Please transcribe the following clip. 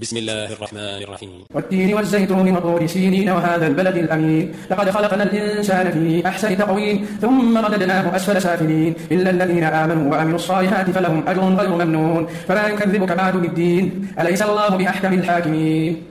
بسم الله الرحمن الرحيم. والتين والزيتون وطور سينين وهذا البلد الأمين لقد خلقنا الإنسان في أحسن تقويم ثم رددناه أسفل سافلين إلا الذين آمنوا وعملوا الصالحات فلهم أجر غير ممنون فلا يكذبك بعد بالدين أليس الله بأحكم الحاكمين.